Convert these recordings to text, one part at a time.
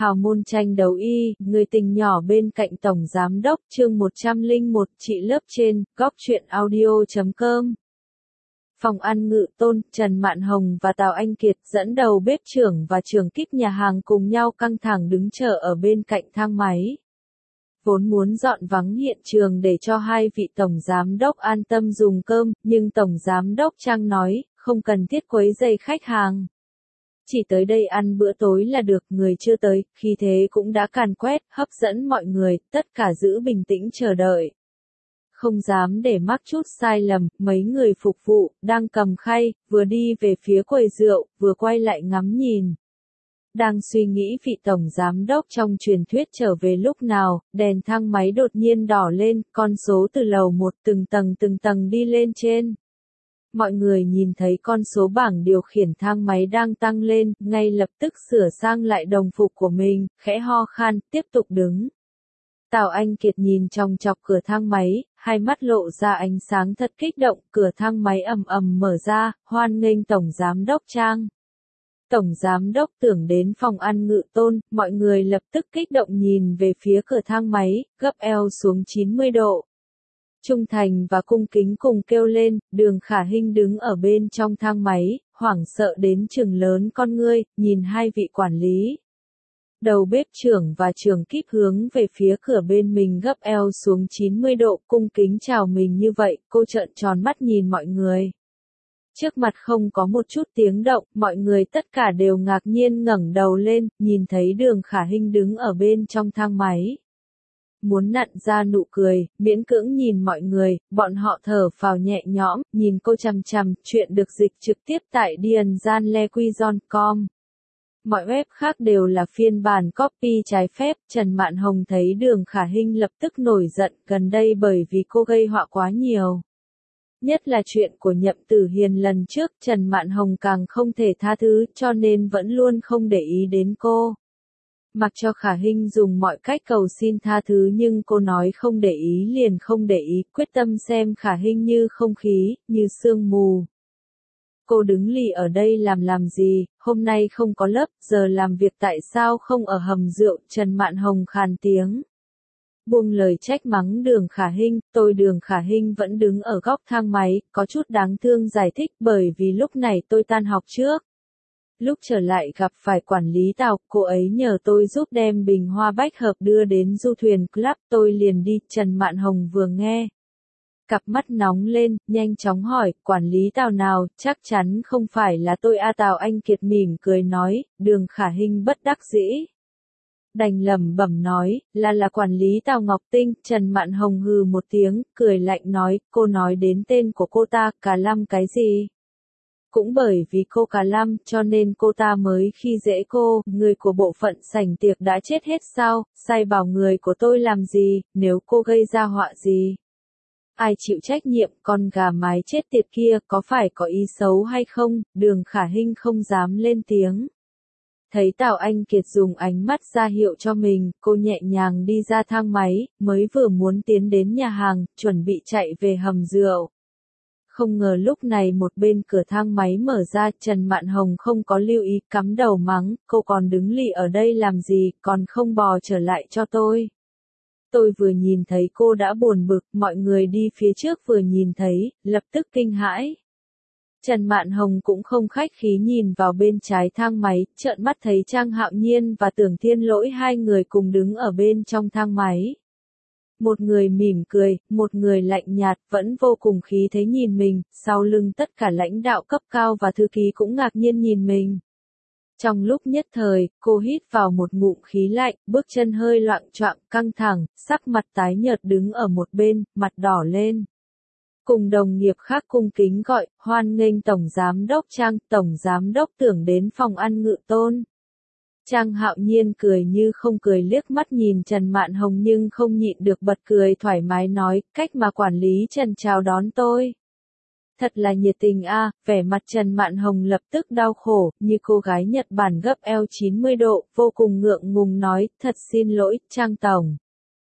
Hào môn tranh đấu y, người tình nhỏ bên cạnh Tổng Giám Đốc chương 101 chị lớp trên, góc truyện audio.com. Phòng ăn Ngự Tôn, Trần Mạn Hồng và Tào Anh Kiệt dẫn đầu bếp trưởng và trưởng kíp nhà hàng cùng nhau căng thẳng đứng chờ ở bên cạnh thang máy. Vốn muốn dọn vắng hiện trường để cho hai vị Tổng Giám Đốc an tâm dùng cơm, nhưng Tổng Giám Đốc Trang nói, không cần thiết quấy rầy khách hàng. Chỉ tới đây ăn bữa tối là được, người chưa tới, khi thế cũng đã càn quét, hấp dẫn mọi người, tất cả giữ bình tĩnh chờ đợi. Không dám để mắc chút sai lầm, mấy người phục vụ, đang cầm khay, vừa đi về phía quầy rượu, vừa quay lại ngắm nhìn. Đang suy nghĩ vị Tổng Giám Đốc trong truyền thuyết trở về lúc nào, đèn thang máy đột nhiên đỏ lên, con số từ lầu 1 từng tầng đi lên trên. Mọi người nhìn thấy con số bảng điều khiển thang máy đang tăng lên, ngay lập tức sửa sang lại đồng phục của mình, khẽ ho khan, tiếp tục đứng. Tào Anh Kiệt nhìn chòng chọc cửa thang máy, hai mắt lộ ra ánh sáng thật kích động, cửa thang máy ầm ầm mở ra, hoan nghênh Tổng Giám Đốc Trang. Tổng Giám Đốc tưởng đến phòng ăn Ngự Tôn, mọi người lập tức kích động nhìn về phía cửa thang máy, gấp eo xuống 90 độ. Trung thành và cung kính cùng kêu lên, Đường Khả Hinh đứng ở bên trong thang máy, hoảng sợ đến trừng lớn con ngươi, nhìn hai vị quản lý. Đầu bếp trưởng và trưởng kíp hướng về phía cửa bên mình gấp eo xuống 90 độ, cung kính chào mình như vậy, cô trợn tròn mắt nhìn mọi người. Trước mặt không có một chút tiếng động, mọi người tất cả đều ngạc nhiên ngẩng đầu lên, nhìn thấy Đường Khả Hinh đứng ở bên trong thang máy. Muốn nặn ra nụ cười, miễn cưỡng nhìn mọi người, bọn họ thở phào nhẹ nhõm, nhìn cô chằm chằm, chuyện được dịch trực tiếp tại dianzanlequizon.com. Mọi web khác đều là phiên bản copy trái phép, Trần Mạn Hồng thấy Đường Khả Hinh lập tức nổi giận gần đây bởi vì cô gây họa quá nhiều. Nhất là chuyện của Nhậm Tử Hiền lần trước, Trần Mạn Hồng càng không thể tha thứ, cho nên vẫn luôn không để ý đến cô. Mặc cho Khả Hinh dùng mọi cách cầu xin tha thứ nhưng cô nói không để ý liền không để ý, quyết tâm xem Khả Hinh như không khí, như sương mù. Cô đứng lì ở đây làm gì, hôm nay không có lớp, giờ làm việc tại sao không ở hầm rượu, Trần Mạn Hồng khàn tiếng. Buông lời trách mắng Đường Khả Hinh, Đường Khả Hinh vẫn đứng ở góc thang máy, có chút đáng thương giải thích bởi vì lúc này tôi tan học trước. Lúc trở lại gặp phải quản lý Tào, cô ấy nhờ tôi giúp đem bình hoa bách hợp đưa đến du thuyền club, tôi liền đi, Trần Mạn Hồng vừa nghe. Cặp mắt nóng lên, nhanh chóng hỏi, quản lý Tào nào, chắc chắn không phải là tôi Tào Anh Kiệt mỉm cười nói, Đường Khả Hinh bất đắc dĩ. Đành lẩm bẩm nói, là quản lý Tào Ngọc Tinh, Trần Mạn Hồng hừ một tiếng, cười lạnh nói, cô nói đến tên của cô ta, Cả Lâm cái gì? Cũng bởi vì cô Cả Lâm, cho nên cô ta mới khi dễ cô, người của bộ phận sảnh tiệc đã chết hết sao, sai bảo người của tôi làm gì, nếu cô gây ra họa gì. Ai chịu trách nhiệm, con gà mái chết tiệt kia, có phải có ý xấu hay không, Đường Khả Hinh không dám lên tiếng. Thấy Tào Anh Kiệt dùng ánh mắt ra hiệu cho mình, cô nhẹ nhàng đi ra thang máy, mới vừa muốn tiến đến nhà hàng, chuẩn bị chạy về hầm rượu. Không ngờ lúc này một bên cửa thang máy mở ra, Trần Mạn Hồng không có lưu ý, cắm đầu mắng, cô còn đứng lì ở đây làm gì, còn không bò trở lại cho tôi. Tôi vừa nhìn thấy cô đã buồn bực, mọi người đi phía trước vừa nhìn thấy, lập tức kinh hãi. Trần Mạn Hồng cũng không khách khí nhìn vào bên trái thang máy, trợn mắt thấy Trang Hạo Nhiên và Tưởng Thiên Lỗi hai người cùng đứng ở bên trong thang máy. Một người mỉm cười, một người lạnh nhạt, vẫn vô cùng khí thế nhìn mình, sau lưng tất cả lãnh đạo cấp cao và thư ký cũng ngạc nhiên nhìn mình. Trong lúc nhất thời, cô hít vào một ngụm khí lạnh, bước chân hơi loạng choạng, căng thẳng, sắc mặt tái nhợt đứng ở một bên, mặt đỏ lên. Cùng đồng nghiệp khác cung kính gọi, hoan nghênh Tổng Giám Đốc Trang, Tổng Giám Đốc Tưởng đến phòng ăn Ngự Tôn. Trang Hạo Nhiên cười như không cười liếc mắt nhìn Trần Mạn Hồng nhưng không nhịn được bật cười thoải mái nói, cách mà quản lý Trần chào đón tôi. Thật là nhiệt tình vẻ mặt Trần Mạn Hồng lập tức đau khổ, như cô gái Nhật Bản gấp eo 90 độ, vô cùng ngượng ngùng nói, thật xin lỗi, Trang Tổng.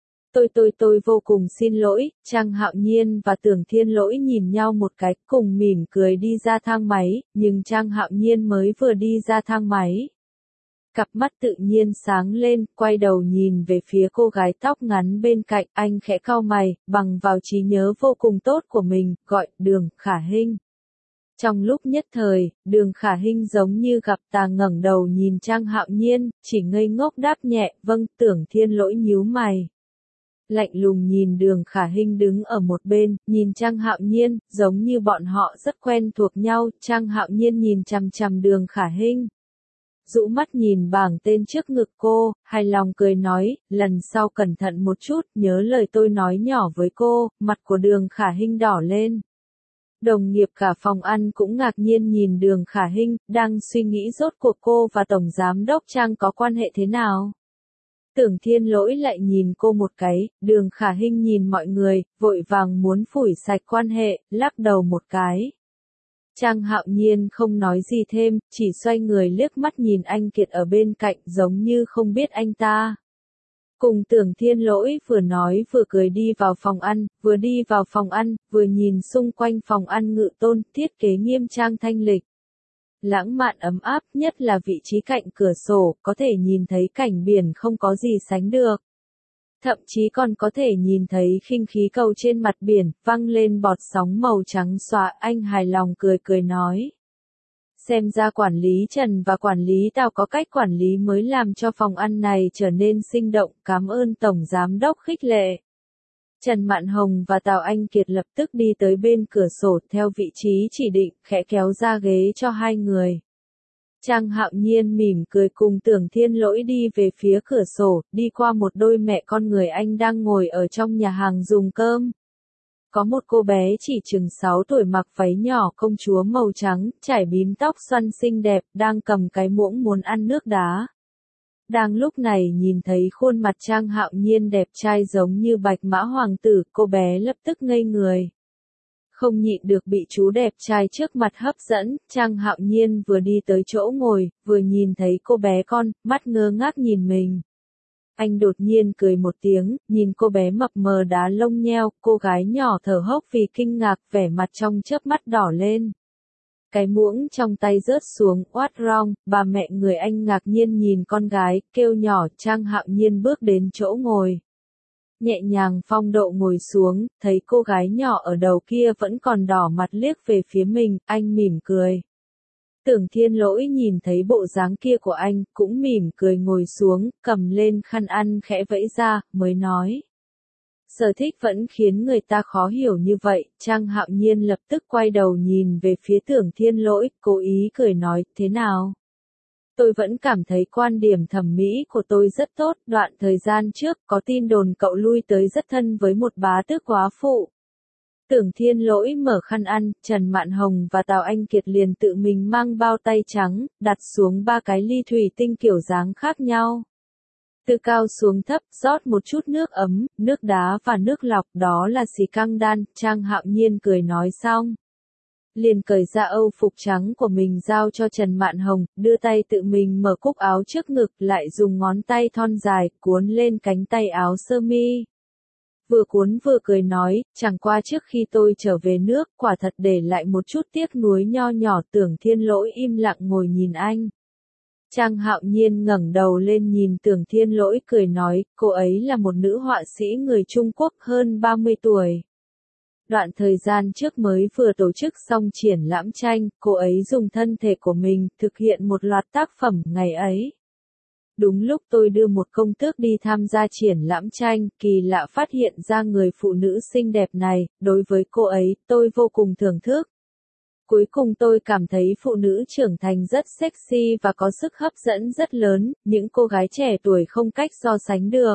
Tôi vô cùng xin lỗi, Trang Hạo Nhiên và Tưởng Thiên Lỗi nhìn nhau một cái, cùng mỉm cười đi ra thang máy, nhưng Trang Hạo Nhiên mới vừa đi ra thang máy. cặp mắt tự nhiên sáng lên, quay đầu nhìn về phía cô gái tóc ngắn bên cạnh, anh khẽ cau mày, bằng vào trí nhớ vô cùng tốt của mình, gọi, Đường Khả Hinh. Trong lúc nhất thời, Đường Khả Hinh giống như gặp tà ngẩng đầu nhìn Trang Hạo Nhiên, chỉ ngây ngốc đáp nhẹ, vâng. Tưởng Thiên Lỗi nhíu mày. Lạnh lùng nhìn Đường Khả Hinh đứng ở một bên, nhìn Trang Hạo Nhiên, giống như bọn họ rất quen thuộc nhau. Trang Hạo Nhiên nhìn chằm chằm Đường Khả Hinh, rũ mắt nhìn bảng tên trước ngực cô, hài lòng cười nói, lần sau cẩn thận một chút, nhớ lời tôi nói nhỏ với cô. Mặt của Đường Khả Hinh đỏ lên. Đồng nghiệp cả phòng ăn cũng ngạc nhiên nhìn Đường Khả Hinh, đang suy nghĩ rốt cuộc cô và Tổng Giám đốc Trang có quan hệ thế nào. Tưởng Thiên Lỗi lại nhìn cô một cái, Đường Khả Hinh nhìn mọi người, vội vàng muốn phủi sạch quan hệ, lắc đầu một cái. Trang Hạo Nhiên không nói gì thêm, chỉ xoay người liếc mắt nhìn anh Kiệt ở bên cạnh giống như không biết anh ta. Cùng Tưởng Thiên Lỗi vừa nói vừa cười đi vào phòng ăn, vừa đi vào phòng ăn, vừa nhìn xung quanh phòng ăn Ngự Tôn, thiết kế nghiêm trang thanh lịch. Lãng mạn ấm áp, nhất là vị trí cạnh cửa sổ, có thể nhìn thấy cảnh biển không có gì sánh được. Thậm chí còn có thể nhìn thấy khinh khí cầu trên mặt biển, văng lên bọt sóng màu trắng xóa. Anh hài lòng cười cười nói. Xem ra quản lý Trần và quản lý Tào có cách quản lý mới làm cho phòng ăn này trở nên sinh động, cảm ơn Tổng Giám đốc khích lệ. Trần Mạn Hồng và Tào Anh Kiệt lập tức đi tới bên cửa sổ theo vị trí chỉ định, khẽ kéo ra ghế cho hai người. Trang Hạo Nhiên mỉm cười cùng Tưởng Thiên Lỗi đi về phía cửa sổ, đi qua một đôi mẹ con người anh đang ngồi ở trong nhà hàng dùng cơm. Có một cô bé chỉ chừng 6 tuổi mặc váy nhỏ công chúa màu trắng, trải bím tóc xoăn xinh đẹp, đang cầm cái muỗng muốn ăn nước đá. Đang lúc này nhìn thấy khuôn mặt Trang Hạo Nhiên đẹp trai giống như bạch mã hoàng tử, cô bé lập tức ngây người. Không nhịn được bị chú đẹp trai trước mặt hấp dẫn, Trang Hạo Nhiên vừa đi tới chỗ ngồi, vừa nhìn thấy cô bé con, mắt ngơ ngác nhìn mình. Anh đột nhiên cười một tiếng, nhìn cô bé mập mờ đá lông nheo, cô gái nhỏ thở hốc vì kinh ngạc, vẻ mặt trong chớp mắt đỏ lên. Cái muỗng trong tay rớt xuống, oát rong, bà mẹ người anh ngạc nhiên nhìn con gái, kêu nhỏ. Trang Hạo Nhiên bước đến chỗ ngồi. Nhẹ nhàng phong độ ngồi xuống, thấy cô gái nhỏ ở đầu kia vẫn còn đỏ mặt liếc về phía mình, anh mỉm cười. Tưởng Thiên Lỗi nhìn thấy bộ dáng kia của anh, cũng mỉm cười ngồi xuống, cầm lên khăn ăn khẽ vẫy ra, mới nói. Sở thích vẫn khiến người ta khó hiểu như vậy. Trang Hạo Nhiên lập tức quay đầu nhìn về phía Tưởng Thiên Lỗi, cố ý cười nói, thế nào? Tôi vẫn cảm thấy quan điểm thẩm mỹ của tôi rất tốt. Đoạn thời gian trước, có tin đồn cậu lui tới rất thân với một bá tước góa phụ. Tưởng Thiên Lỗi mở khăn ăn, Trần Mạn Hồng và Tào Anh Kiệt liền tự mình mang bao tay trắng, đặt xuống 3 cái ly thủy tinh kiểu dáng khác nhau. Từ cao xuống thấp, rót một chút nước ấm, nước đá và nước lọc, đó là xì căng đan. Trang Hạo Nhiên cười nói xong, liền cởi ra âu phục trắng của mình giao cho Trần Mạn Hồng, đưa tay tự mình mở cúc áo trước ngực, lại dùng ngón tay thon dài, cuốn lên cánh tay áo sơ mi. Vừa cuốn vừa cười nói, chẳng qua trước khi tôi trở về nước, quả thật để lại một chút tiếc nuối nho nhỏ. Tưởng Thiên Lỗi im lặng ngồi nhìn anh. Trang Hạo Nhiên ngẩng đầu lên nhìn Tưởng Thiên Lỗi cười nói, cô ấy là một nữ họa sĩ người Trung Quốc hơn 30 tuổi. Đoạn thời gian trước mới vừa tổ chức xong triển lãm tranh, cô ấy dùng thân thể của mình thực hiện một loạt tác phẩm ngày ấy. Đúng lúc tôi đưa một công tước đi tham gia triển lãm tranh, kỳ lạ phát hiện ra người phụ nữ xinh đẹp này, đối với cô ấy, tôi vô cùng thưởng thức. Cuối cùng tôi cảm thấy phụ nữ trưởng thành rất sexy và có sức hấp dẫn rất lớn, những cô gái trẻ tuổi không cách so sánh được.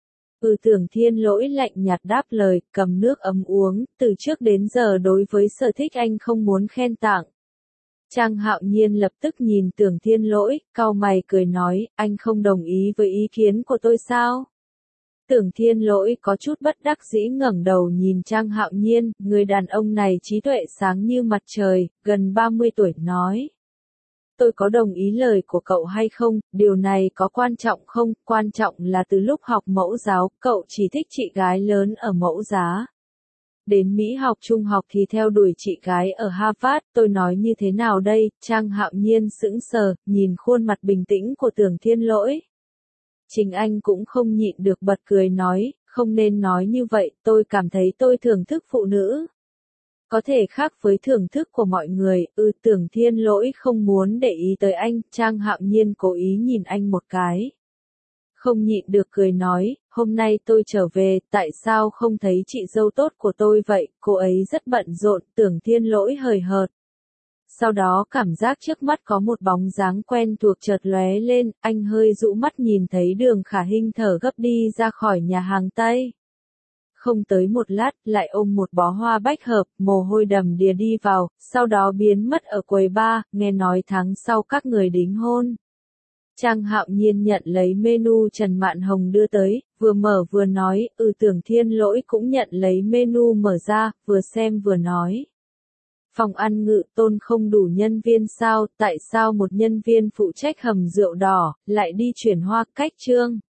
Tưởng Thiên Lỗi lạnh nhạt đáp lời, cầm nước ấm uống, từ trước đến giờ đối với sở thích anh không muốn khen tặng. Trang Hạo Nhiên lập tức nhìn Tưởng Thiên Lỗi, cau mày cười nói, anh không đồng ý với ý kiến của tôi sao? Tưởng Thiên Lỗi có chút bất đắc dĩ ngẩng đầu nhìn Trang Hạo Nhiên, người đàn ông này trí tuệ sáng như mặt trời, gần 30 tuổi, nói. Tôi có đồng ý lời của cậu hay không, điều này có quan trọng không? Quan trọng là từ lúc học mẫu giáo, cậu chỉ thích chị gái lớn ở mẫu giá. Đến Mỹ học trung học thì theo đuổi chị gái ở Harvard, tôi nói như thế nào đây? Trang Hạo Nhiên sững sờ, nhìn khuôn mặt bình tĩnh của Tưởng Thiên Lỗi. Chính anh cũng không nhịn được bật cười nói, không nên nói như vậy, tôi cảm thấy tôi thưởng thức phụ nữ. Có thể khác với thưởng thức của mọi người, Tưởng Thiên Lỗi không muốn để ý tới anh, Trang Hạo Nhiên cố ý nhìn anh một cái. Không nhịn được cười nói, hôm nay tôi trở về, tại sao không thấy chị dâu tốt của tôi vậy, cô ấy rất bận rộn, Tưởng Thiên Lỗi hời hợt. Sau đó cảm giác trước mắt có một bóng dáng quen thuộc chợt lóe lên, anh hơi dụ mắt nhìn thấy Đường Khả Hinh thở gấp đi ra khỏi nhà hàng Tây. Không tới một lát, lại ôm một bó hoa bách hợp, mồ hôi đầm đìa đi vào, sau đó biến mất ở quầy bar, nghe nói tháng sau các người đính hôn. Trang Hạo Nhiên nhận lấy menu Trần Mạn Hồng đưa tới, vừa mở vừa nói, Tưởng Thiên Lỗi cũng nhận lấy menu mở ra, vừa xem vừa nói. Phòng ăn Ngự Tôn không đủ nhân viên sao, tại sao một nhân viên phụ trách hầm rượu đỏ, lại đi chuyển hoa cách trương?